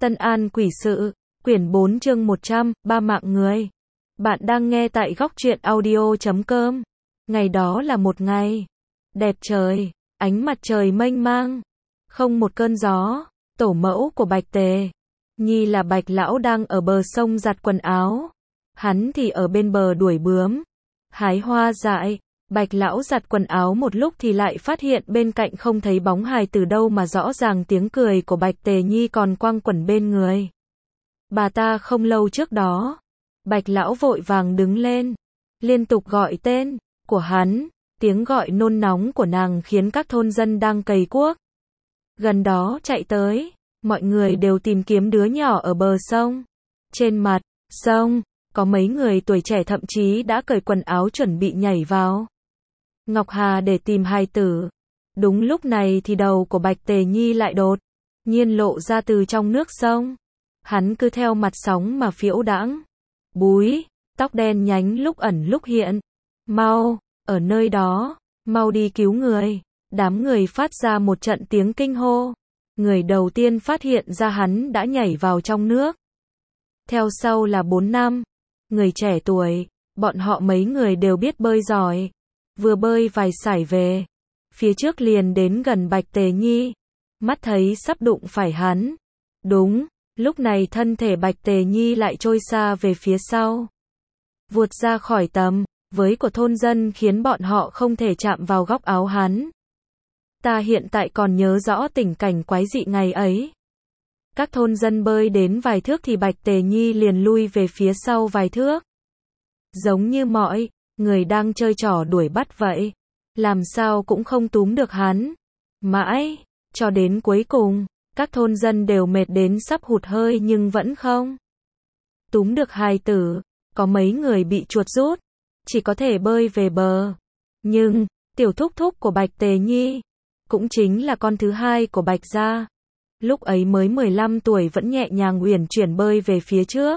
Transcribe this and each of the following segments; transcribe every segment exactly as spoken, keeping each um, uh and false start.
Tân An Quỷ Sự, quyển bốn chương một trăm, ba mạng người. Bạn đang nghe tại góc truyện audio chấm com. Ngày đó là một ngày đẹp trời, ánh mặt trời mênh mang, không một cơn gió. Tổ mẫu của Bạch Tề Nhi là Bạch Lão đang ở bờ sông giặt quần áo. Hắn thì ở bên bờ đuổi bướm, hái hoa dại. Bạch Lão giặt quần áo một lúc thì lại phát hiện bên cạnh không thấy bóng hài từ đâu mà rõ ràng tiếng cười của Bạch Tề Nhi còn quăng quẩn bên người bà ta không lâu trước đó. Bạch Lão vội vàng đứng lên, liên tục gọi tên của hắn. Tiếng gọi nôn nóng của nàng khiến các thôn dân đang cày cuốc gần đó chạy tới. Mọi người đều tìm kiếm đứa nhỏ ở bờ sông. Trên mặt sông có mấy người tuổi trẻ thậm chí đã cởi quần áo chuẩn bị nhảy vào Ngọc Hà để tìm hài tử. Đúng lúc này thì đầu của Bạch Tề Nhi lại đột nhiên lộ ra từ trong nước sông. Hắn cứ theo mặt sóng mà phiễu đãng. Búi, tóc đen nhánh lúc ẩn lúc hiện. Mau, ở nơi đó, mau đi cứu người. Đám người phát ra một trận tiếng kinh hô. Người đầu tiên phát hiện ra hắn đã nhảy vào trong nước. Theo sau là bốn năm người trẻ tuổi, bọn họ mấy người đều biết bơi giỏi. Vừa bơi vài sải về, phía trước liền đến gần Bạch Tề Nhi, mắt thấy sắp đụng phải hắn. Đúng, lúc này thân thể Bạch Tề Nhi lại trôi xa về phía sau, vụt ra khỏi tầm với của thôn dân khiến bọn họ không thể chạm vào góc áo hắn. Ta hiện tại còn nhớ rõ tình cảnh quái dị ngày ấy. Các thôn dân bơi đến vài thước thì Bạch Tề Nhi liền lui về phía sau vài thước. Giống như mọi người đang chơi trò đuổi bắt vậy. Làm sao cũng không túm được hắn. Mãi, cho đến cuối cùng, các thôn dân đều mệt đến sắp hụt hơi nhưng vẫn không túm được hài tử. Có mấy người bị chuột rút, chỉ có thể bơi về bờ. Nhưng, tiểu thúc thúc của Bạch Tề Nhi, cũng chính là con thứ hai của Bạch gia, lúc ấy mới mười lăm tuổi vẫn nhẹ nhàng uyển chuyển bơi về phía trước.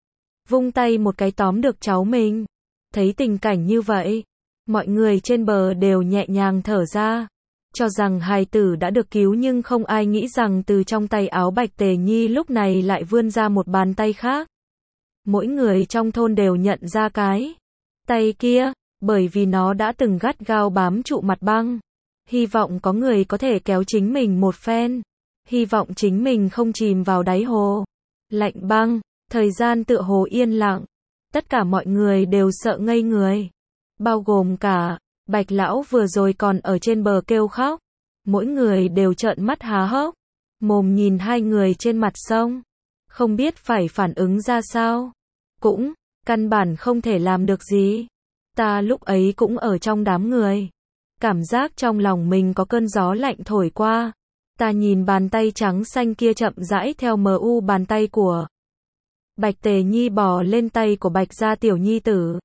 Vung tay một cái tóm được cháu mình. Thấy tình cảnh như vậy, mọi người trên bờ đều nhẹ nhàng thở ra, cho rằng hài tử đã được cứu, nhưng không ai nghĩ rằng từ trong tay áo Bạch Tề Nhi lúc này lại vươn ra một bàn tay khác. Mỗi người trong thôn đều nhận ra cái tay kia, bởi vì nó đã từng gắt gao bám trụ mặt băng. Hy vọng có người có thể kéo chính mình một phen. Hy vọng chính mình không chìm vào đáy hồ lạnh băng. Thời gian tựa hồ yên lặng. Tất cả mọi người đều sợ ngây người. Bao gồm cả Bạch Lão vừa rồi còn ở trên bờ kêu khóc. Mỗi người đều trợn mắt há hốc mồm nhìn hai người trên mặt sông. Không biết phải phản ứng ra sao. Cũng, căn bản không thể làm được gì. Ta lúc ấy cũng ở trong đám người. Cảm giác trong lòng mình có cơn gió lạnh thổi qua. Ta nhìn bàn tay trắng xanh kia chậm rãi theo mờ u bàn tay của Bạch Tề Nhi bò lên tay của Bạch gia tiểu nhi tử.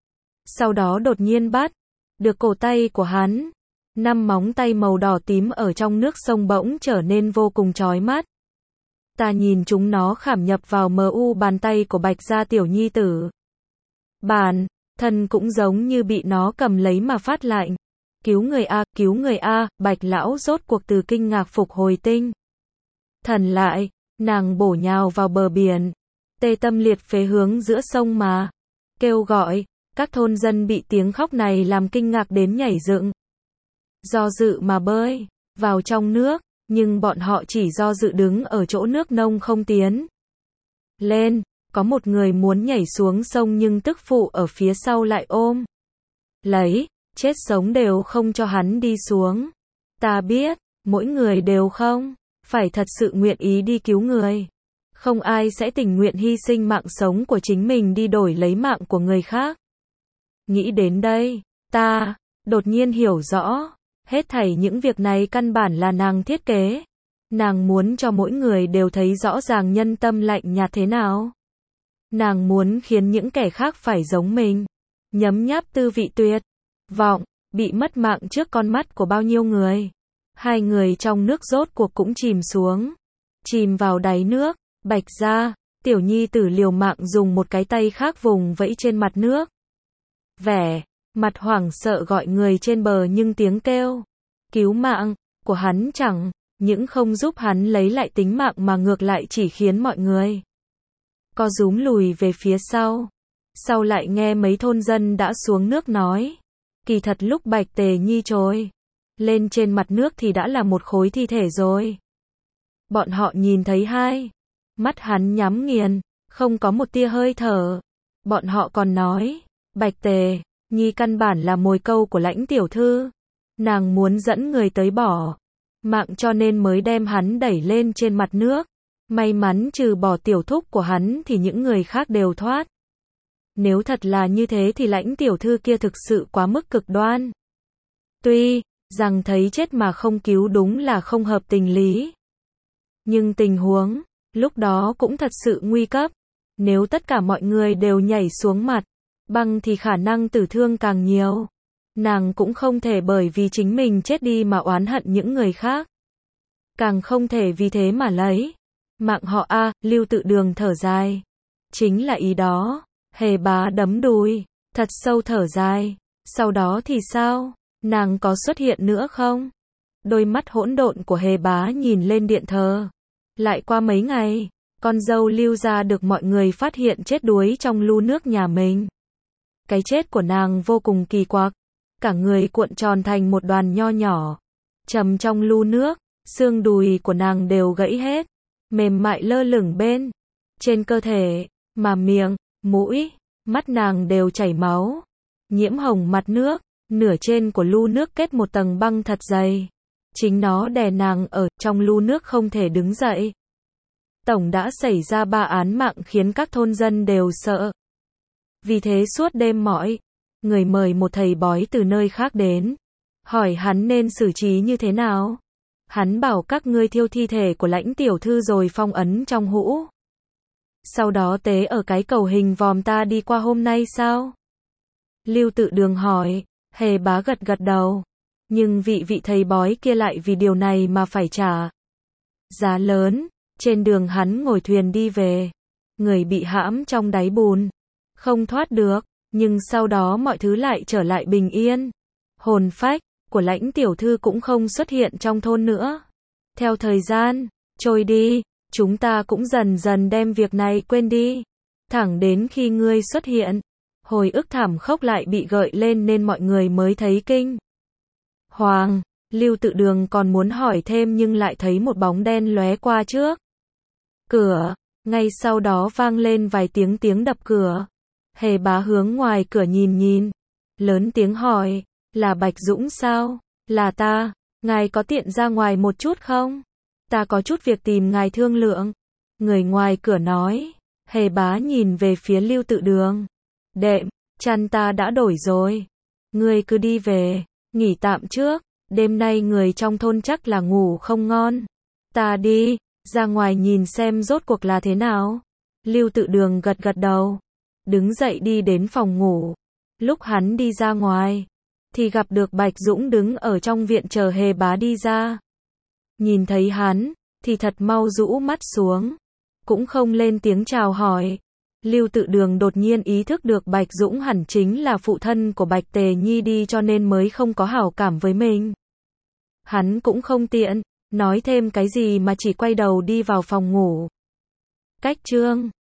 Sau đó đột nhiên bắt được cổ tay của hắn. Năm móng tay màu đỏ tím ở trong nước sông bỗng trở nên vô cùng chói mắt. Ta nhìn chúng nó khảm nhập vào mờ u bàn tay của Bạch gia tiểu nhi tử. Bản thân cũng giống như bị nó cầm lấy mà phát lạnh. Cứu người a, cứu người a. Bạch Lão rốt cuộc từ kinh ngạc phục hồi tinh thần lại. Nàng bổ nhào vào bờ biển, tê tâm liệt phế hướng giữa sông mà kêu gọi. Các thôn dân bị tiếng khóc này làm kinh ngạc đến nhảy dựng, do dự mà bơi vào trong nước, nhưng bọn họ chỉ do dự đứng ở chỗ nước nông không tiến lên. Có một người muốn nhảy xuống sông nhưng tức phụ ở phía sau lại ôm lấy, chết sống đều không cho hắn đi xuống. Ta biết, mỗi người đều không phải thật sự nguyện ý đi cứu người. Không ai sẽ tình nguyện hy sinh mạng sống của chính mình đi đổi lấy mạng của người khác. Nghĩ đến đây, ta đột nhiên hiểu rõ, hết thảy những việc này căn bản là nàng thiết kế. Nàng muốn cho mỗi người đều thấy rõ ràng nhân tâm lạnh nhạt thế nào. Nàng muốn khiến những kẻ khác phải giống mình, nhấm nháp tư vị tuyệt vọng, bị mất mạng trước con mắt của bao nhiêu người. Hai người trong nước rốt cuộc cũng chìm xuống, chìm vào đáy nước. Bạch gia tiểu nhi tử liều mạng dùng một cái tay khác vùng vẫy trên mặt nước. Vẻ mặt hoảng sợ gọi người trên bờ, nhưng tiếng kêu cứu mạng của hắn chẳng những không giúp hắn lấy lại tính mạng mà ngược lại chỉ khiến mọi người co rúm lùi về phía sau. Sau lại nghe mấy thôn dân đã xuống nước nói, kỳ thật lúc Bạch Tề Nhi trồi lên trên mặt nước thì đã là một khối thi thể rồi. Bọn họ nhìn thấy hai mắt hắn nhắm nghiền, không có một tia hơi thở. Bọn họ còn nói, Bạch Tề Nhi căn bản là mồi câu của Lãnh tiểu thư. Nàng muốn dẫn người tới bỏ mạng cho nên mới đem hắn đẩy lên trên mặt nước. May mắn trừ bỏ tiểu thúc của hắn thì những người khác đều thoát. Nếu thật là như thế thì Lãnh tiểu thư kia thực sự quá mức cực đoan. Tuy rằng thấy chết mà không cứu đúng là không hợp tình lý, nhưng tình huống lúc đó cũng thật sự nguy cấp. Nếu tất cả mọi người đều nhảy xuống mặt băng thì khả năng tử thương càng nhiều. Nàng cũng không thể bởi vì chính mình chết đi mà oán hận những người khác. Càng không thể vì thế mà lấy mạng họ. A, Lưu Tự Đường thở dài. Chính là ý đó. Hề Bá đấm đùi, thật sâu thở dài. Sau đó thì sao? Nàng có xuất hiện nữa không? Đôi mắt hỗn độn của Hề Bá nhìn lên điện thờ. Lại qua mấy ngày, con dâu Lưu gia được mọi người phát hiện chết đuối trong lu nước nhà mình. Cái chết của nàng vô cùng kỳ quặc. Cả người cuộn tròn thành một đoàn nho nhỏ, trầm trong lu nước, xương đùi của nàng đều gãy hết, mềm mại lơ lửng bên trên cơ thể, mà miệng, mũi, mắt nàng đều chảy máu, nhiễm hồng mặt nước. Nửa trên của lu nước kết một tầng băng thật dày, chính nó đè nàng ở trong lu nước không thể đứng dậy. Tổng đã xảy ra ba án mạng khiến các thôn dân đều sợ. Vì thế suốt đêm mọi người mời một thầy bói từ nơi khác đến, hỏi hắn nên xử trí như thế nào. Hắn bảo các ngươi thiêu thi thể của Lãnh tiểu thư rồi phong ấn trong hũ. Sau đó tế ở cái cầu hình vòm ta đi qua hôm nay sao? Lưu Tự Đường hỏi. Hề Bá gật gật đầu. Nhưng vị vị thầy bói kia lại vì điều này mà phải trả giá lớn. Trên đường hắn ngồi thuyền đi về, người bị hãm trong đáy bùn, không thoát được. Nhưng sau đó mọi thứ lại trở lại bình yên. Hồn phách của Lãnh tiểu thư cũng không xuất hiện trong thôn nữa. Theo thời gian trôi đi, chúng ta cũng dần dần đem việc này quên đi. Thẳng đến khi ngươi xuất hiện, hồi ức thảm khốc lại bị gợi lên nên mọi người mới thấy kinh hoàng. Lưu Tự Đường còn muốn hỏi thêm nhưng lại thấy một bóng đen lóe qua trước cửa. Ngay sau đó vang lên vài tiếng tiếng đập cửa. Hề Bá hướng ngoài cửa nhìn nhìn, lớn tiếng hỏi, là Bạch Dũng sao? Là ta, ngài có tiện ra ngoài một chút không? Ta có chút việc tìm ngài thương lượng. Người ngoài cửa nói. Hề Bá nhìn về phía Lưu Tự Đường. Đệm, chăn ta đã đổi rồi. Ngươi cứ đi về, nghỉ tạm trước. Đêm nay người trong thôn chắc là ngủ không ngon. Ta đi, ra ngoài nhìn xem rốt cuộc là thế nào. Lưu Tự Đường gật gật đầu, đứng dậy đi đến phòng ngủ. Lúc hắn đi ra ngoài, thì gặp được Bạch Dũng đứng ở trong viện chờ Hề Bá đi ra. Nhìn thấy hắn, thì thật mau rũ mắt xuống, cũng không lên tiếng chào hỏi. Lưu Tự Đường đột nhiên ý thức được Bạch Dũng hẳn chính là phụ thân của Bạch Tề Nhi đi cho nên mới không có hảo cảm với mình. Hắn cũng không tiện nói thêm cái gì mà chỉ quay đầu đi vào phòng ngủ. Cách chương